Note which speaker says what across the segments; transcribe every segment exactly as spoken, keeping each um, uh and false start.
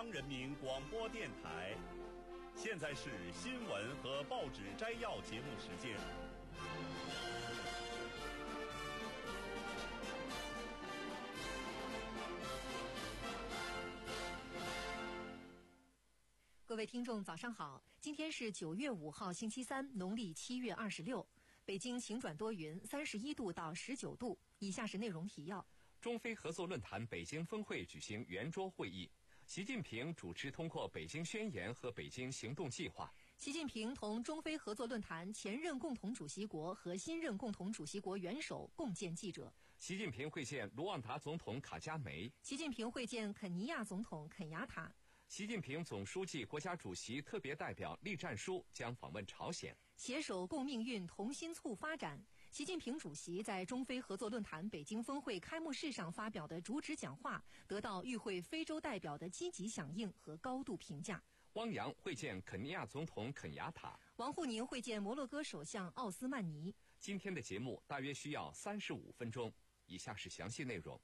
Speaker 1: 央人民广播电台。现在是新闻和报纸摘要节目时间。
Speaker 2: 各位听众早上好，今天是九月五号星期三，农历七月二十六，北京晴转多云，三十一度到十九度。以下是内容提要。
Speaker 3: 中非合作论坛北京峰会举行圆桌会议，习近平主持通过北京宣言和北京行动计划。
Speaker 2: 习近平同中非合作论坛前任共同主席国和新任共同主席国元首共见记者。
Speaker 3: 习近平会见卢旺达总统卡加梅。
Speaker 2: 习近平会见肯尼亚总统肯雅塔。
Speaker 3: 习近平总书记、国家主席特别代表栗战书将访问朝鲜。
Speaker 2: 携手共命运，同心促发展。习近平主席在中非合作论坛北京峰会开幕式上发表的主旨讲话，得到与会非洲代表的积极响应和高度评价。
Speaker 3: 汪洋会见肯尼亚总统肯雅塔。
Speaker 2: 王沪宁会见摩洛哥首相奥斯曼尼。
Speaker 3: 今天的节目大约需要三十五分钟，以下是详细内容。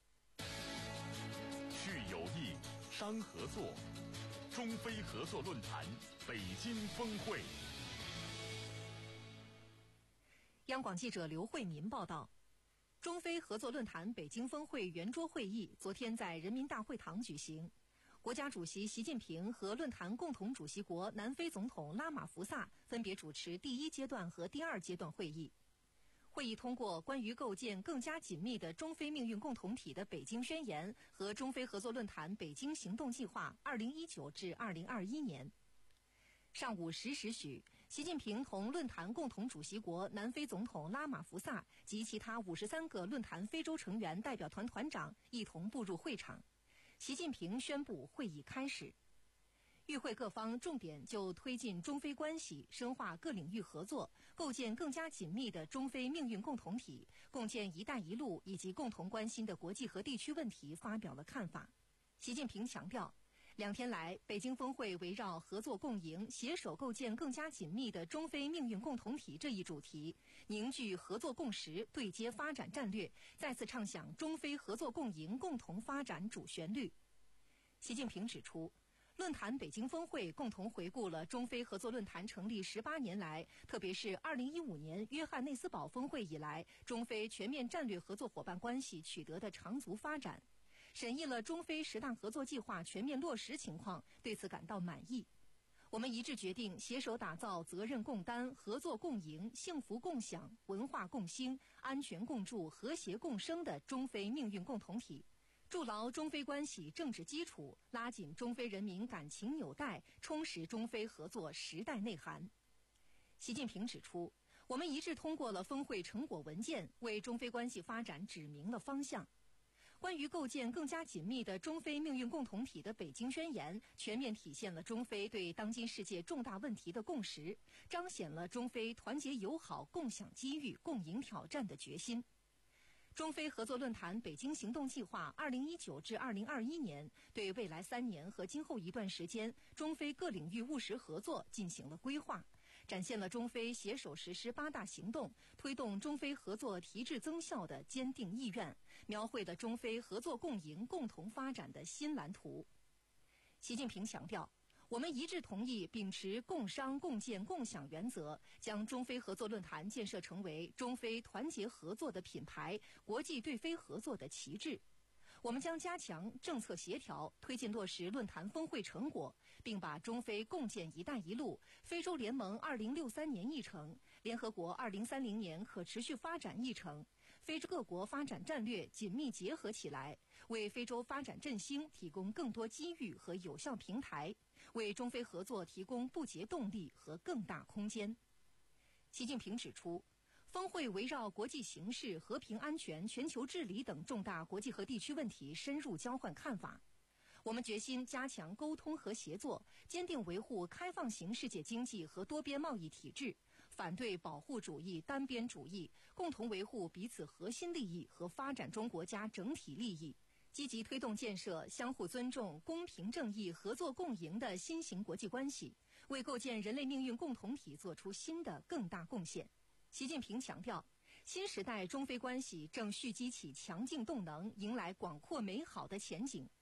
Speaker 1: 去友谊，伤合作。中非合作论坛北京峰会。
Speaker 2: 央广记者刘慧民报道，中非合作论坛北京峰会圆桌会议昨天在人民大会堂举行。国家主席习近平和论坛共同主席国南非总统拉马福萨分别主持第一阶段和第二阶段会议。会议通过关于构建更加紧密的中非命运共同体的北京宣言和中非合作论坛北京行动计划二零一九至二零二一年。上午十时许，习近平同论坛共同主席国南非总统拉马福萨及其他五十三个论坛非洲成员代表团团长一同步入会场。习近平宣布会议开始。与会各方重点就推进中非关系、深化各领域合作、构建更加紧密的中非命运共同体、共建“一带一路”以及共同关心的国际和地区问题发表了看法。习近平强调，两天来，北京峰会围绕合作共赢、携手构建更加紧密的中非命运共同体这一主题，凝聚合作共识，对接发展战略，再次唱响中非合作共赢、共同发展主旋律。习近平指出，论坛北京峰会共同回顾了中非合作论坛成立十八年来，特别是二零一五年约翰内斯堡峰会以来，中非全面战略合作伙伴关系取得的长足发展，审议了中非十大合作计划全面落实情况，对此感到满意。我们一致决定携手打造责任共担、合作共赢、幸福共享、文化共兴、安全共筑、和谐共生的中非命运共同体，筑牢中非关系政治基础，拉紧中非人民感情纽带，充实中非合作时代内涵。习近平指出，我们一致通过了峰会成果文件，为中非关系发展指明了方向。关于构建更加紧密的中非命运共同体的北京宣言，全面体现了中非对当今世界重大问题的共识，彰显了中非团结友好、共享机遇、共赢挑战的决心。中非合作论坛北京行动计划二零一九至二零二一年对未来三年和今后一段时间中非各领域务实合作进行了规划，展现了中非携手实施八大行动、推动中非合作提质增效的坚定意愿，描绘了中非合作共赢、共同发展的新蓝图。习近平强调，我们一致同意秉持共商共建共享原则，将中非合作论坛建设成为中非团结合作的品牌，国际对非合作的旗帜。我们将加强政策协调，推进落实论坛峰会成果，并把中非共建“一带一路”、非洲联盟二零六三年议程、联合国二零三零年可持续发展议程、非洲各国发展战略紧密结合起来，为非洲发展振兴提供更多机遇和有效平台，为中非合作提供不竭动力和更大空间。习近平指出，峰会围绕国际形势、和平安全、全球治理等重大国际和地区问题深入交换看法。我们决心加强沟通和协作，坚定维护开放型世界经济和多边贸易体制，反对保护主义、单边主义，共同维护彼此核心利益和发展中国家整体利益，积极推动建设相互尊重、公平正义、合作共赢的新型国际关系，为构建人类命运共同体做出新的更大贡献。习近平强调，新时代中非关系正蓄积起强劲动能，迎来广阔美好的前景。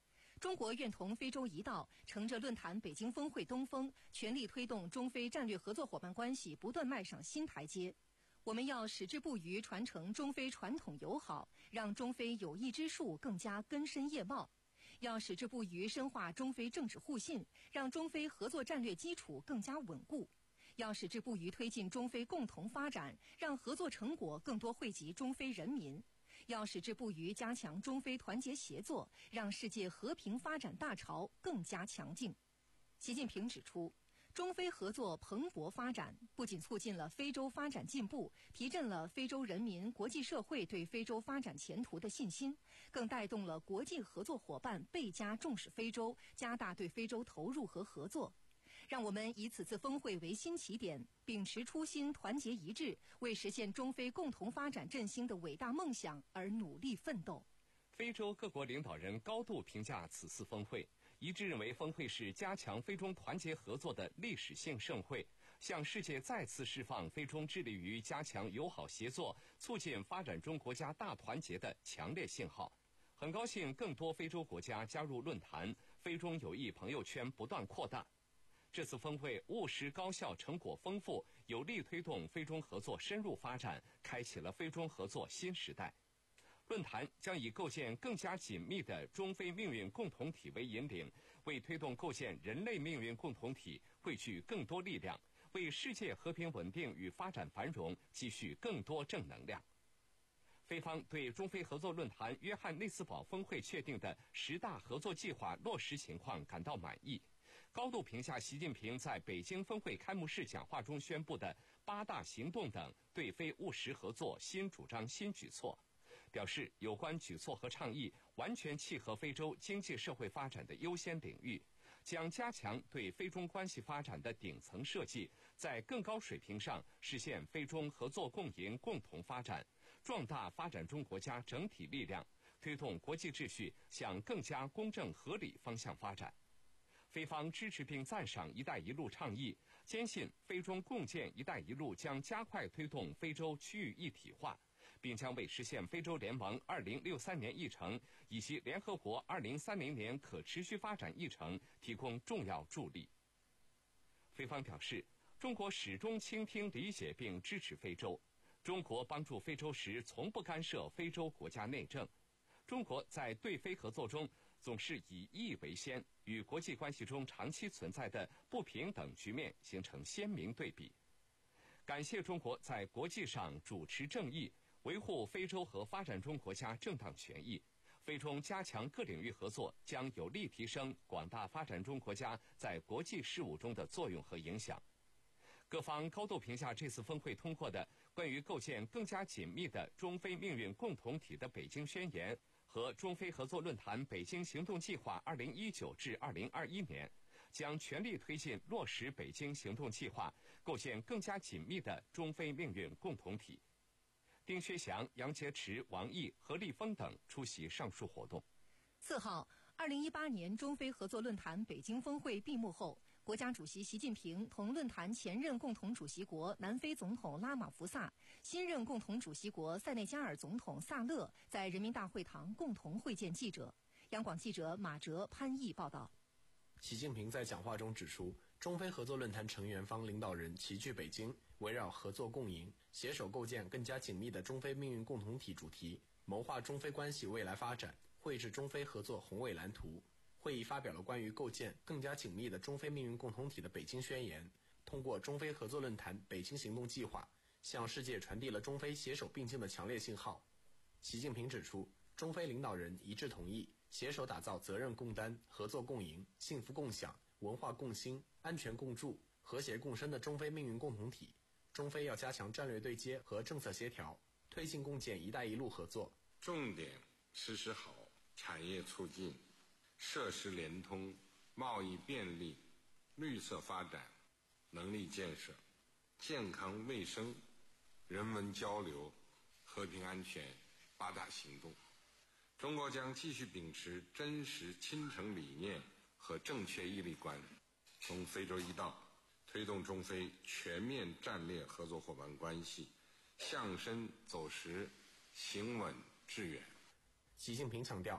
Speaker 2: 中国愿同非洲一道，乘着论坛北京峰会东风，全力推动中非战略合作伙伴关系不断迈上新台阶。我们要矢志不渝传承中非传统友好，让中非友谊之树更加根深叶茂；要矢志不渝深化中非政治互信，让中非合作战略基础更加稳固；要矢志不渝推进中非共同发展，让合作成果更多惠及中非人民；要矢志不渝加强中非团结协作，让世界和平发展大潮更加强劲。习近平指出，中非合作蓬勃发展，不仅促进了非洲发展进步，提振了非洲人民、国际社会对非洲发展前途的信心，更带动了国际合作伙伴倍加重视非洲，加大对非洲投入和合作。让我们以此次峰会为新起点，秉持初心，团结一致，为实现中非共同发展振兴的伟大梦想而努力奋斗。
Speaker 3: 非洲各国领导人高度评价此次峰会，一致认为峰会是加强非中团结合作的历史性盛会，向世界再次释放非中致力于加强友好协作、促进发展中国家大团结的强烈信号。很高兴更多非洲国家加入论坛，非中友谊朋友圈不断扩大。这次峰会务实高效、成果丰富，有力推动非中合作深入发展，开启了非中合作新时代。论坛将以构建更加紧密的中非命运共同体为引领，为推动构建人类命运共同体汇聚更多力量，为世界和平稳定与发展繁荣积蓄更多正能量。非方对中非合作论坛约翰内斯堡峰会确定的十大合作计划落实情况感到满意，高度评价习近平在北京峰会开幕式讲话中宣布的八大行动等对非务实合作新主张新举措，表示有关举措和倡议完全契合非洲经济社会发展的优先领域，将加强对非中关系发展的顶层设计，在更高水平上实现非中合作共赢共同发展，壮大发展中国家整体力量，推动国际秩序向更加公正合理方向发展。非方支持并赞赏“一带一路”倡议，坚信非中共建“一带一路”将加快推动非洲区域一体化，并将为实现非洲联盟二零六三年议程以及联合国二零三零年可持续发展议程提供重要助力。非方表示，中国始终倾听、理解并支持非洲。中国帮助非洲时从不干涉非洲国家内政。中国在对非合作中总是以义为先，与国际关系中长期存在的不平等局面形成鲜明对比。感谢中国在国际上主持正义，维护非洲和发展中国家正当权益。非中加强各领域合作，将有力提升广大发展中国家在国际事务中的作用和影响。各方高度评价这次峰会通过的关于构建更加紧密的中非命运共同体的北京宣言和中非合作论坛北京行动计划二零一九至二零二一年，将全力推进落实北京行动计划，构建更加紧密的中非命运共同体。丁薛祥、杨洁篪、王毅、何立峰等出席上述活动。
Speaker 2: 四号，二零一八年中非合作论坛北京峰会闭幕后，国家主席习近平同论坛前任共同主席国南非总统拉马福萨、新任共同主席国塞内加尔总统萨勒在人民大会堂共同会见记者。央广记者马哲、潘毅报道。
Speaker 4: 习近平在讲话中指出，中非合作论坛成员方领导人齐聚北京，围绕合作共赢、携手构建更加紧密的中非命运共同体主题，谋划中非关系未来发展，绘制中非合作宏伟蓝图。会议发表了关于构建更加紧密的中非命运共同体的北京宣言，通过中非合作论坛北京行动计划，向世界传递了中非携手并进的强烈信号。习近平指出，中非领导人一致同意携手打造责任共担、合作共赢、幸福共享、文化共兴、安全共筑、和谐共生的中非命运共同体。中非要加强战略对接和政策协调，推进共建“一带一路”合作，
Speaker 5: 重点实施好产业促进、设施联通、贸易便利、绿色发展、能力建设、健康卫生、人文交流、和平安全八大行动。中国将继续秉持真实亲诚理念和正确毅力观，从非洲一道推动中非全面战略合作伙伴关系向深走实、行稳致远。
Speaker 4: 习近平强调，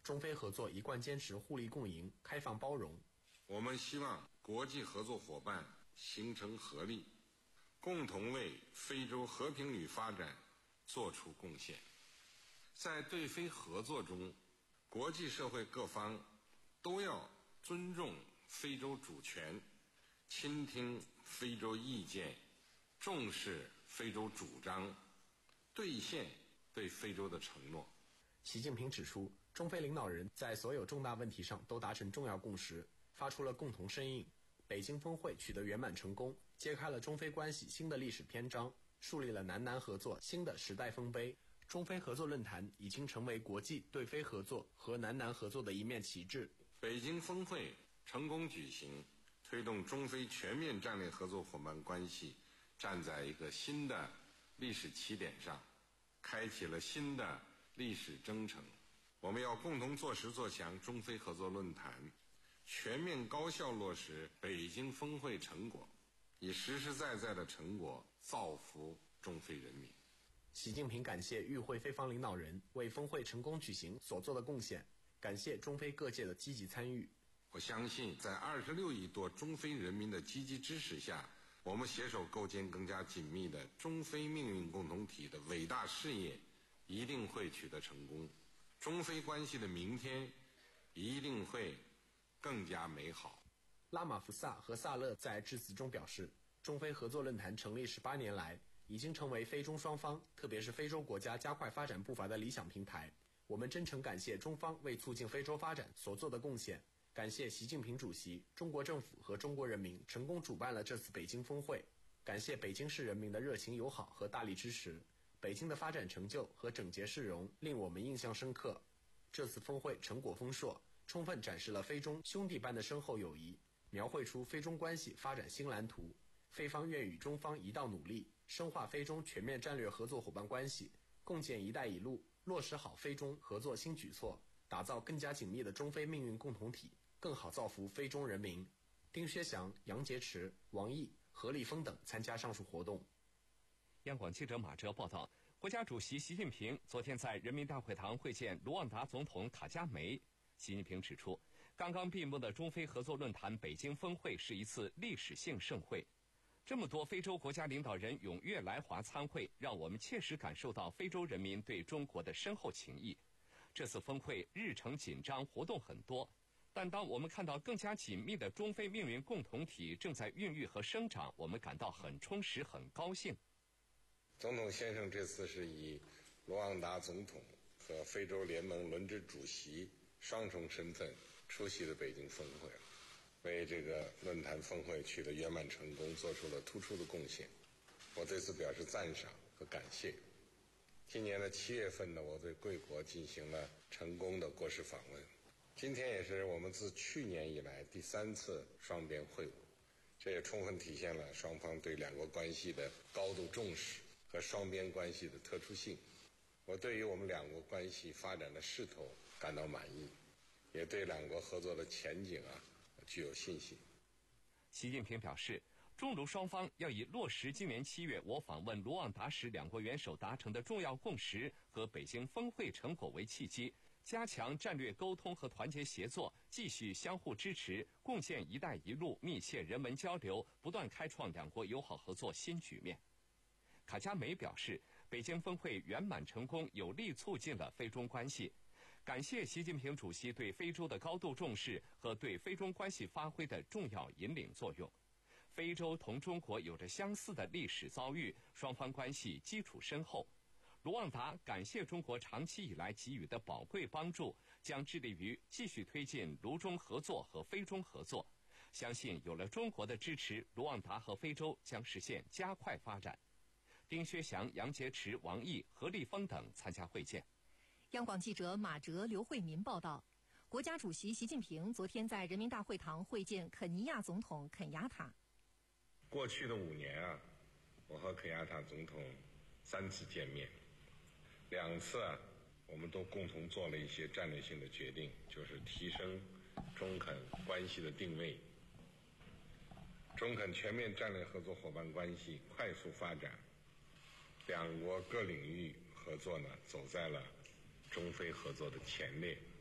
Speaker 4: 中非合作一贯坚持互利共赢、开放包容。
Speaker 5: 我们希望国际合作伙伴形成合力，共同为非洲和平与发展做出贡献。在对非合作中，国际社会各方都要尊重非洲主权，倾听非洲意见，重视非洲主张，兑现对非洲的承诺。
Speaker 4: 习近平指出，中非领导人在所有重大问题上都达成重要共识，发出了共同声音。北京峰会取得圆满成功，揭开了中非关系新的历史篇章，树立了南南合作新的时代丰碑。中非合作论坛已经成为国际对非合作和南南合作的一面旗帜。
Speaker 5: 北京峰会成功举行，推动中非全面战略合作伙伴关系站在一个新的历史起点上，开启了新的历史征程。我们要共同做实做强中非合作论坛，全面高效落实北京峰会成果，以实实在在的成果造福中非人民。
Speaker 4: 习近平感谢与会非方领导人为峰会成功举行所做的贡献，感谢中非各界的积极参与。
Speaker 5: 我相信，在二十六亿多中非人民的积极支持下，我们携手构建更加紧密的中非命运共同体的伟大事业一定会取得成功，中非关系的明天一定会更加美好。
Speaker 4: 拉马福萨和萨勒在致辞中表示，中非合作论坛成立十八年来，已经成为非中双方，特别是非洲国家加快发展步伐的理想平台。我们真诚感谢中方为促进非洲发展所做的贡献，感谢习近平主席、中国政府和中国人民成功主办了这次北京峰会，感谢北京市人民的热情友好和大力支持。北京的发展成就和整洁市容令我们印象深刻。这次峰会成果丰硕，充分展示了非中兄弟般的深厚友谊，描绘出非中关系发展新蓝图。非方愿与中方一道努力，深化非中全面战略合作伙伴关系，共建“一带一路”，落实好非中合作新举措，打造更加紧密的中非命运共同体，更好造福非中人民。丁薛祥、杨洁篪、王毅、何立峰等参加上述活动。
Speaker 3: 央广记者马哲报道，国家主席习近平昨天在人民大会堂会见卢旺达总统卡加梅。习近平指出，刚刚闭幕的中非合作论坛北京峰会是一次历史性盛会。这么多非洲国家领导人踊跃来华参会，让我们切实感受到非洲人民对中国的深厚情谊。这次峰会日程紧张，活动很多，但当我们看到更加紧密的中非命运共同体正在孕育和生长，我们感到很充实、很高兴。
Speaker 5: 总统先生这次是以卢旺达总统和非洲联盟轮值主席双重身份出席了北京峰会，为这个论坛峰会取得圆满成功做出了突出的贡献，我对此表示赞赏和感谢。今年的七月份呢，我对贵国进行了成功的国事访问，今天也是我们自去年以来第三次双边会晤，这也充分体现了双方对两国关系的高度重视和双边关系的特殊性。我对于我们两国关系发展的势头感到满意，也对两国合作的前景啊具有信心。
Speaker 3: 习近平表示，中卢双方要以落实今年七月我访问卢旺达时两国元首达成的重要共识和北京峰会成果为契机，加强战略沟通和团结协作，继续相互支持，共建“一带一路”密切人文交流，不断开创两国友好合作新局面。卡加梅表示，北京峰会圆满成功，有力促进了非中关系。感谢习近平主席对非洲的高度重视和对非中关系发挥的重要引领作用。非洲同中国有着相似的历史遭遇，双方关系基础深厚。卢旺达感谢中国长期以来给予的宝贵帮助，将致力于继续推进卢中合作和非中合作。相信有了中国的支持，卢旺达和非洲将实现加快发展。丁薛祥、杨洁篪、王毅、何立峰等参加会见。
Speaker 2: 央广记者马哲、刘慧民报道，国家主席习近平昨天在人民大会堂会见肯尼亚总统肯亚塔。
Speaker 5: 过去的五年啊，我和肯亚塔总统三次见面，两次啊，我们都共同做了一些战略性的决定，就是提升中肯关系的定位。中肯全面战略合作伙伴关系快速发展，两国各领域合作呢走在了中非合作的前列。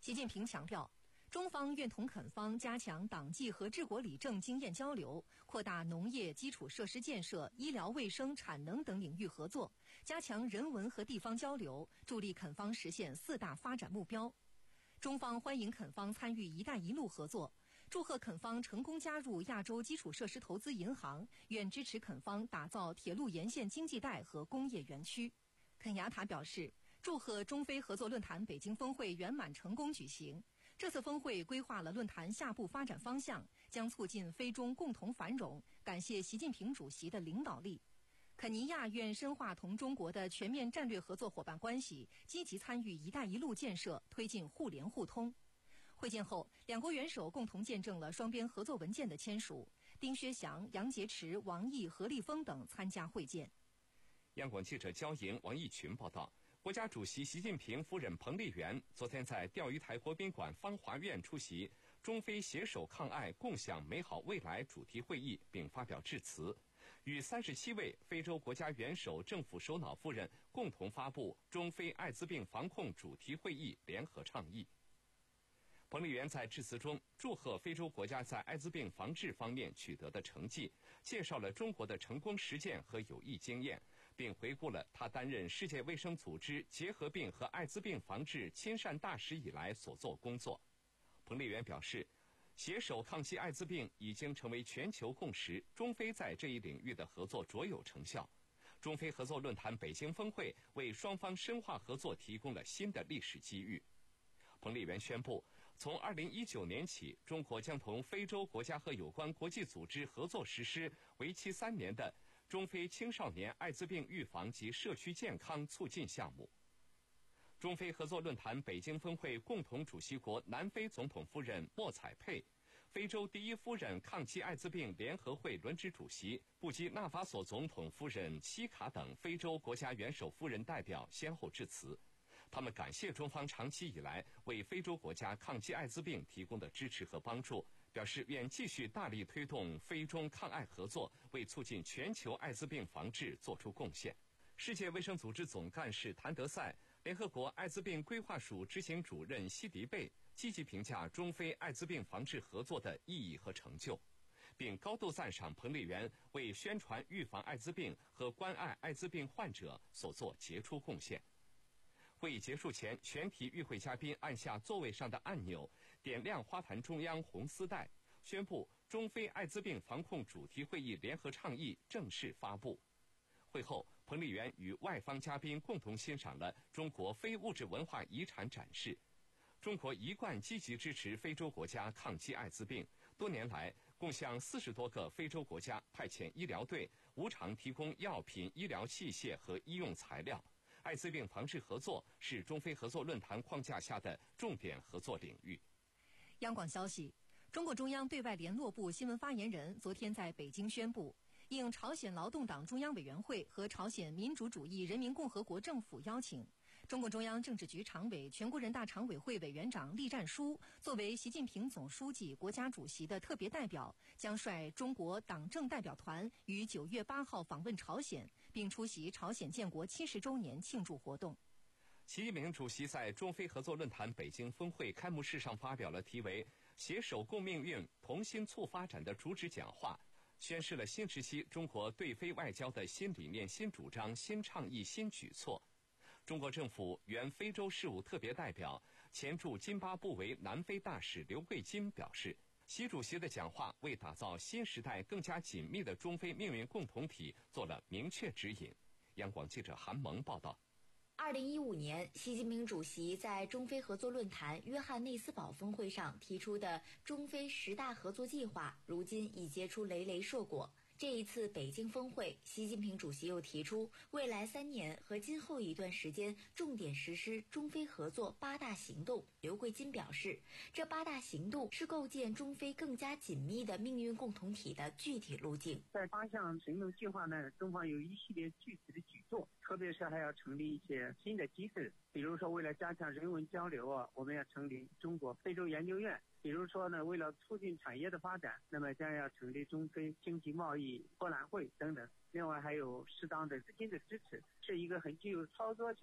Speaker 2: 习近平强调，中方愿同肯方加强党纪和治国理政经验交流，扩大农业基础设施建设、医疗卫生、产能等领域合作，加强人文和地方交流，助力肯方实现四大发展目标。中方欢迎肯方参与“一带一路”合作，祝贺肯方成功加入亚洲基础设施投资银行，愿支持肯方打造铁路沿线经济带和工业园区。肯雅塔表示，祝贺中非合作论坛北京峰会圆满成功举行。这次峰会规划了论坛下步发展方向，将促进非中共同繁荣，感谢习近平主席的领导力。肯尼亚愿深化同中国的全面战略合作伙伴关系，积极参与“一带一路”建设，推进互联互通。会见后，两国元首共同见证了双边合作文件的签署。丁薛祥、杨洁篪、王毅、何立峰等参加会见。
Speaker 3: 央广记者焦莹、王义群报道。国家主席习近平夫人彭丽媛昨天在钓鱼台国宾馆芳华苑出席中非携手抗癌、共享美好未来主题会议，并发表致辞，与三十七位非洲国家元首、政府首脑夫人共同发布中非艾滋病防控主题会议联合倡议。彭丽媛在致辞中祝贺非洲国家在艾滋病防治方面取得的成绩，介绍了中国的成功实践和有益经验，并回顾了他担任世界卫生组织结核病和艾滋病防治亲善大使以来所做工作。彭丽媛表示，携手抗击艾滋病已经成为全球共识，中非在这一领域的合作卓有成效。中非合作论坛北京峰会为双方深化合作提供了新的历史机遇。彭丽媛宣布，从二零一九年起，中国将同非洲国家和有关国际组织合作实施为期三年的中非青少年艾滋病预防及社区健康促进项目。中非合作论坛北京峰会共同主席国南非总统夫人莫彩佩、非洲第一夫人抗击艾滋病联合会轮值主席布基纳法索总统夫人西卡等非洲国家元首夫人代表先后致辞。他们感谢中方长期以来为非洲国家抗击艾滋病提供的支持和帮助，表示愿继续大力推动非中抗艾合作，为促进全球艾滋病防治做出贡献。世界卫生组织总干事谭德赛、联合国艾滋病规划署执行主任西迪贝积极评价中非艾滋病防治合作的意义和成就，并高度赞赏彭丽媛为宣传预防艾滋病和关爱艾滋病患者所做杰出贡献。会议结束前，全体与会嘉宾按下座位上的按钮，点亮花坛中央红丝带，宣布中非艾滋病防控主题会议联合倡议正式发布。会后，彭丽媛与外方嘉宾共同欣赏了中国非物质文化遗产展示。中国一贯积极支持非洲国家抗击艾滋病，多年来共向四十多个非洲国家派遣医疗队，无偿提供药品、医疗器械和医用材料。艾滋病防治合作是中非合作论坛框架下的重点合作领域。
Speaker 2: 央广消息，中共中央对外联络部新闻发言人昨天在北京宣布，应朝鲜劳动党中央委员会和朝鲜民主主义人民共和国政府邀请，中共中央政治局常委、全国人大常委会委员长栗战书作为习近平总书记、国家主席的特别代表，将率中国党政代表团于九月八号访问朝鲜，并出席朝鲜建国七十周年庆祝活动。
Speaker 3: 习近平主席在中非合作论坛北京峰会开幕式上发表了题为“携手共命运，同心促发展”的主旨讲话，宣示了新时期中国对非外交的新理念、新主张、新倡议、新举措。中国政府原非洲事务特别代表、前驻津巴布韦南非大使刘桂金表示，习主席的讲话为打造新时代更加紧密的中非命运共同体做了明确指引。央广记者韩萌报道。
Speaker 6: 二零一五年，习近平主席在中非合作论坛约翰内斯堡峰会上提出的中非十大合作计划，如今已结出累累硕果。这一次北京峰会，习近平主席又提出，未来三年和今后一段时间重点实施中非合作八大行动。刘桂金表示，这八大行动是构建中非更加紧密的命运共同体的具体路径。
Speaker 7: 在八项行动计划呢，中方有一系列具体的举措，特别是还要成立一些新的机制，比如说为了加强人文交流啊，我们要成立中国非洲研究院。比如说呢，为了促进产业的发展，那么将要成立中非经济贸易博览会等等。另外还有适当的资金的支持，是一个很具有操作性的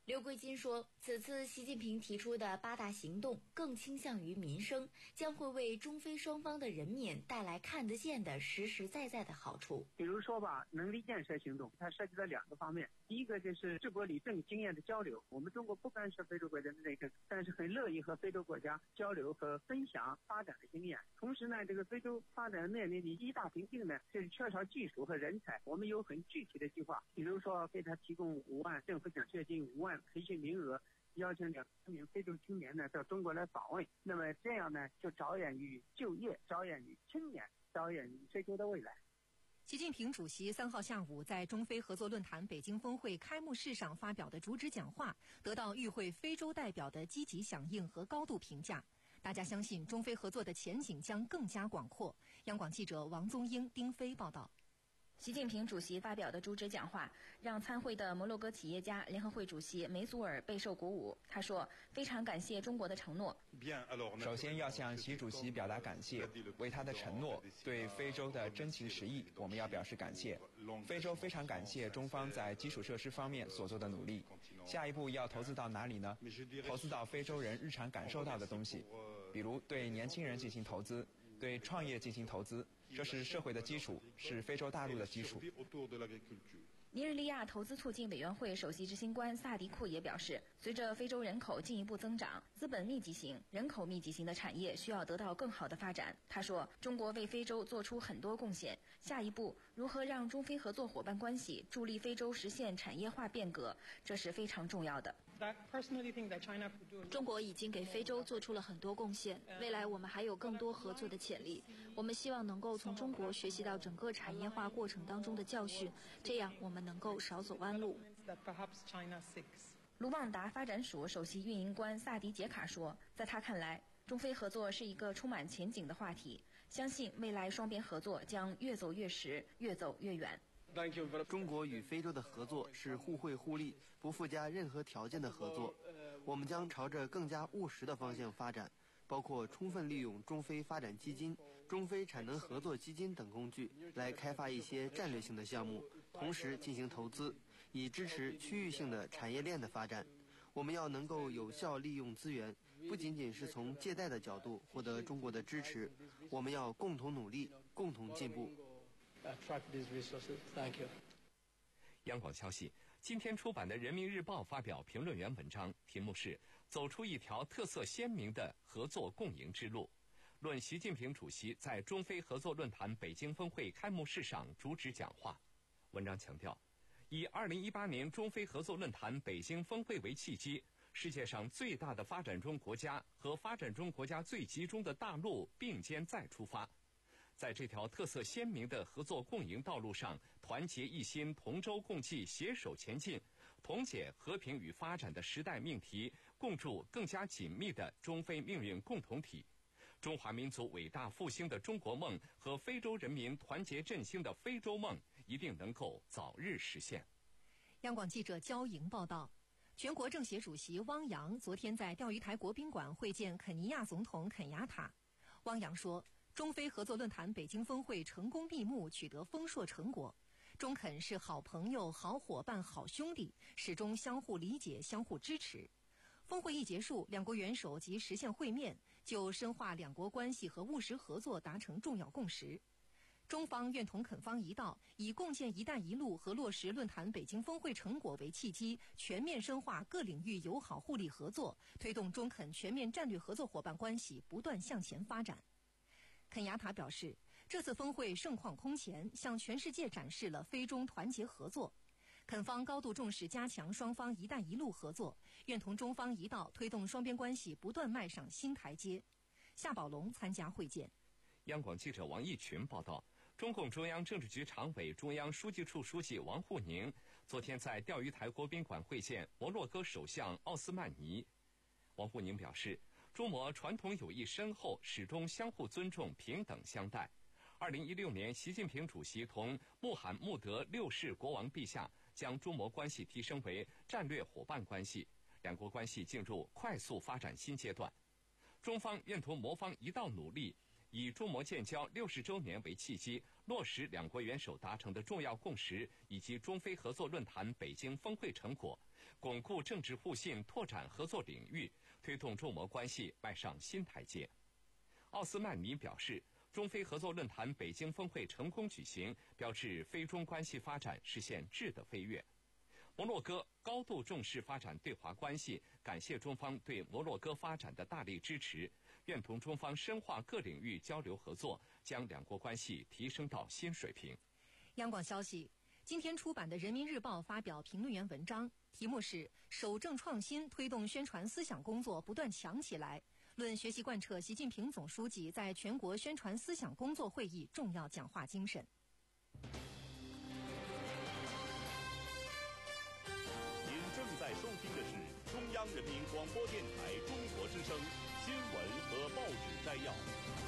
Speaker 6: 刘桂金说，此次习近平提出的八大行动更倾向于民生，将会为中非双方的人民带来看得见的实实在在的好处。
Speaker 7: 比如说吧，能力建设行动，它涉及到两个方面。第一个就是治国理政经验的交流，我们中国不干涉非洲国家的内政，但是很乐意和非洲国家交流和分享发展的经验。同时呢，这个非洲发展面临的一大瓶颈呢，就是缺少技术和人才。我们有很具体的计划，比如说给他提供五万政府奖学金、五万培训名额，邀请两千名非洲青年呢到中国来访问。那么这样呢，就着眼于就业，着眼于青年，着眼于非洲的未来。
Speaker 2: 习近平主席三号下午在中非合作论坛北京峰会开幕式上发表的主旨讲话，得到与会非洲代表的积极响应和高度评价。大家相信中非合作的前景将更加广阔。央广记者王宗英、丁飞报道。
Speaker 8: 习近平主席发表的主旨讲话，让参会的摩洛哥企业家联合会主席梅祖尔备受鼓舞。他说：“非常感谢中国的承诺。
Speaker 9: 首先要向习主席表达感谢，为他的承诺，对非洲的真情实意，我们要表示感谢。非洲非常感谢中方在基础设施方面所做的努力。下一步要投资到哪里呢？投资到非洲人日常感受到的东西，比如对年轻人进行投资，对创业进行投资。”这是社会的基础，是非洲大陆的基础。
Speaker 8: 尼日利亚投资促进委员会首席执行官萨迪库也表示，随着非洲人口进一步增长，资本密集型、人口密集型的产业需要得到更好的发展。他说，中国为非洲做出很多贡献，下一步如何让中非合作伙伴关系助力非洲实现产业化变革，这是非常重要的。
Speaker 10: 中国已经给非洲做出了很多贡献，未来我们还有更多合作的潜力。我们希望能够从中国学习到整个产业化过程当中的教训，这样我们能够少走弯路。
Speaker 8: 卢旺达发展署首席运营官萨迪杰卡说，在他看来，中非合作是一个充满前景的话题，相信未来双边合作将越走越实，越走越远。
Speaker 11: 中国与非洲的合作是互惠互利、不附加任何条件的合作。我们将朝着更加务实的方向发展，包括充分利用中非发展基金、中非产能合作基金等工具来开发一些战略性的项目，同时进行投资，以支持区域性的产业链的发展。我们要能够有效利用资源，不仅仅是从借贷的角度获得中国的支持，我们要共同努力，共同进步。
Speaker 3: 央广消息，今天出版的《人民日报》发表评论员文章，题目是“走出一条特色鲜明的合作共赢之路”，论习近平主席在中非合作论坛北京峰会开幕式上主旨讲话。文章强调，以二零一八年中非合作论坛北京峰会为契机，世界上最大的发展中国家和发展中国家最集中的大陆并肩再出发。在这条特色鲜明的合作共赢道路上，团结一心，同舟共济，携手前进，同解和平与发展的时代命题，共筑更加紧密的中非命运共同体。中华民族伟大复兴的中国梦和非洲人民团结振兴的非洲梦，一定能够早日实现。
Speaker 2: 央广记者焦莹报道，全国政协主席汪洋昨天在钓鱼台国宾馆会见肯尼亚总统肯雅塔。汪洋说，中非合作论坛北京峰会成功闭幕，取得丰硕成果。中肯是好朋友、好伙伴、好兄弟，始终相互理解、相互支持。峰会一结束，两国元首即实现会面，就深化两国关系和务实合作达成重要共识。中方愿同肯方一道，以共建“一带一路”和落实论坛北京峰会成果为契机，全面深化各领域友好互利合作，推动中肯全面战略合作伙伴关系不断向前发展。肯雅塔表示，这次峰会盛况空前，向全世界展示了非中团结合作。肯方高度重视加强双方“一带一路”合作，愿同中方一道推动双边关系不断迈上新台阶。夏宝龙参加会见。
Speaker 3: 央广记者王义群报道，中共中央政治局常委、中央书记处书记王沪宁昨天在钓鱼台国宾馆会见摩洛哥首相奥斯曼尼。王沪宁表示，中摩传统友谊深厚，始终相互尊重、平等相待。二零一六年，习近平主席同穆罕默德六世国王陛下将中摩关系提升为战略伙伴关系，两国关系进入快速发展新阶段。中方愿同摩方一道努力，以中摩建交六十周年为契机，落实两国元首达成的重要共识以及中非合作论坛北京峰会成果， 巩固政治互信，拓展合作领域，推动中摩关系迈上新台阶。奥斯曼尼表示，中非合作论坛北京峰会成功举行，标志非中关系发展实现质的飞跃。摩洛哥高度重视发展对华关系，感谢中方对摩洛哥发展的大力支持，愿同中方深化各领域交流合作，将两国关系提升到新水平。
Speaker 2: 央广消息，今天出版的《人民日报》发表评论员文章，题目是“守正创新，推动宣传思想工作不断强起来”，论学习贯彻习近平总书记在全国宣传思想工作会议重要讲话精神。
Speaker 1: 正在收听的是中央人民广播电台中国之声新闻和报纸摘要。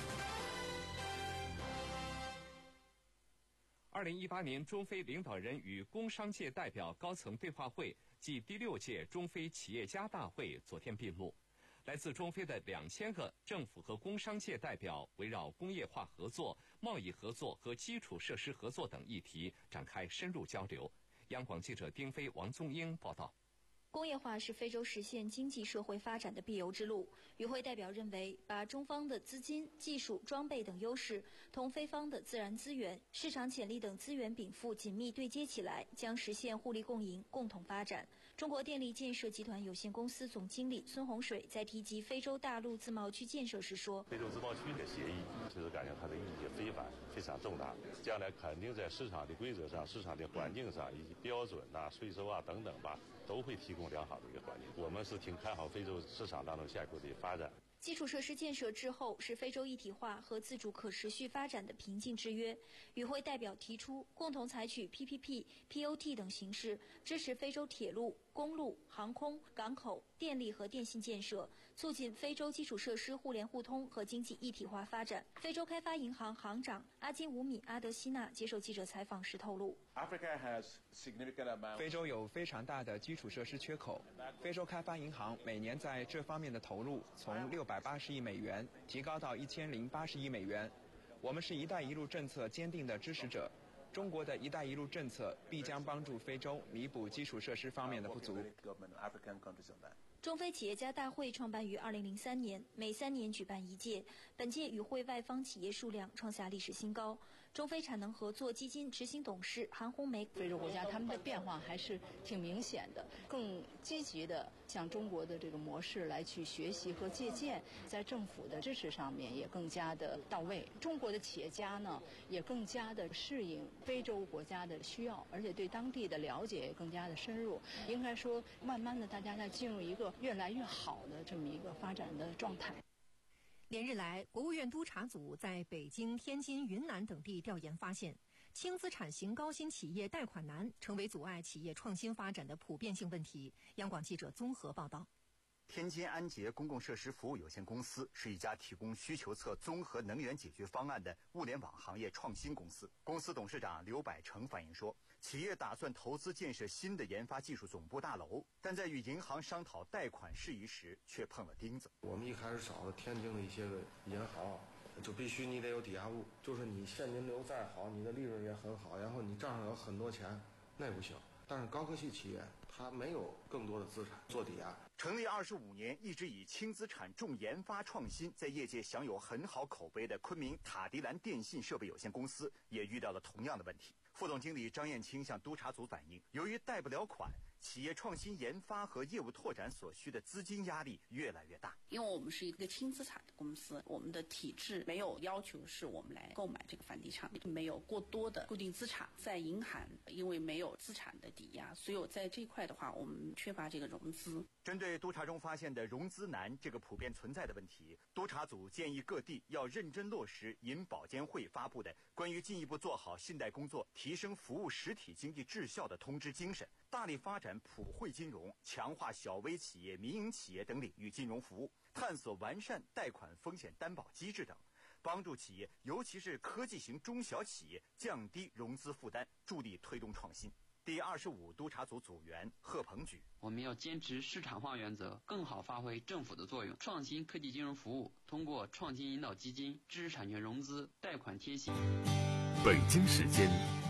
Speaker 3: 二零一八年中非领导人与工商界代表高层对话会暨第六届中非企业家大会昨天闭幕。来自中非的两千个政府和工商界代表围绕工业化合作、贸易合作和基础设施合作等议题展开深入交流。央广记者丁飞、王宗英报道。
Speaker 10: 工业化是非洲实现经济社会发展的必由之路。与会代表认为，把中方的资金、技术、装备等优势同非方的自然资源、市场潜力等资源禀赋紧密对接起来，将实现互利共赢、共同发展。中国电力建设集团有限公司总经理孙洪水在提及非洲大陆自贸区建设时说：“
Speaker 12: 非洲自贸区的协议，其实感觉它的意义非凡，非常重大。将来肯定在市场的规则上、市场的环境上以及标准啊、税收啊等等吧，都会提供良好的一个环境。我们是挺看好非洲市场当中下一步的发展。”
Speaker 10: 基础设施建设滞后是非洲一体化和自主可持续发展的瓶颈制约。与会代表提出，共同采取 P P P、P O T 等形式，支持非洲铁路、公路、航空、港口、电力和电信建设，促进非洲基础设施互联互通和经济一体化发展。非洲开发银行行长阿金乌米阿德西纳接受记者采访时透露，
Speaker 9: 非洲有非常大的基础设施缺口，非洲开发银行每年在这方面的投入从六百八十亿美元提高到一千零八十亿美元。我们是一带一路政策坚定的支持者，中国的一带一路政策必将帮助非洲弥补基础设施方面的不足。
Speaker 10: 中非企业家大会创办于二零零三年，每三年举办一届。本届与会外方企业数量创下历史新高。中非产能合作基金执行董事韩红梅：
Speaker 13: 非洲国家他们的变化还是挺明显的，更积极的向中国的这个模式来去学习和借鉴，在政府的支持上面也更加的到位。中国的企业家呢，也更加的适应非洲国家的需要，而且对当地的了解也更加的深入。应该说，慢慢的大家在进入一个越来越好的这么一个发展的状态。
Speaker 2: 连日来，国务院督查组在北京、天津、云南等地调研发现，轻资产型高新企业贷款难，成为阻碍企业创新发展的普遍性问题。央广记者综合报道。
Speaker 14: 天津安捷公共设施服务有限公司是一家提供需求侧综合能源解决方案的物联网行业创新公司。公司董事长刘百成反映说，企业打算投资建设新的研发技术总部大楼，但在与银行商讨贷款事宜时却碰了钉子。
Speaker 15: 我们一开始找的天津的一些个银行，就必须你得有抵押物，就是你现金流再好，你的利润也很好，然后你账上有很多钱，那不行。但是高科技企业它没有更多的资产做抵押。
Speaker 14: 成立二十五年，一直以轻资产重研发创新，在业界享有很好口碑的昆明塔迪兰电信设备有限公司也遇到了同样的问题。副总经理张艳青向督查组反映，由于贷不了款，企业创新研发和业务拓展所需的资金压力越来越大。
Speaker 16: 因为我们是一个轻资产的公司，我们的体制没有要求是我们来购买这个房地产，没有过多的固定资产，在银行因为没有资产的抵押，所以我在这一块的话，我们缺乏这个融资。
Speaker 14: 针对督查中发现的融资难这个普遍存在的问题，督查组建议各地要认真落实银保监会发布的关于进一步做好信贷工作、提升服务实体经济质效的通知精神，大力发展普惠金融，强化小微企业、民营企业等领域金融服务，探索完善贷款风险担保机制等，帮助企业，尤其是科技型中小企业降低融资负担，助力推动创新。第二十五督查组组员贺鹏举：
Speaker 17: 我们要坚持市场化原则，更好发挥政府的作用，创新科技金融服务，通过创新引导基金、知识产权融资、贷款贴息。
Speaker 18: 北京时间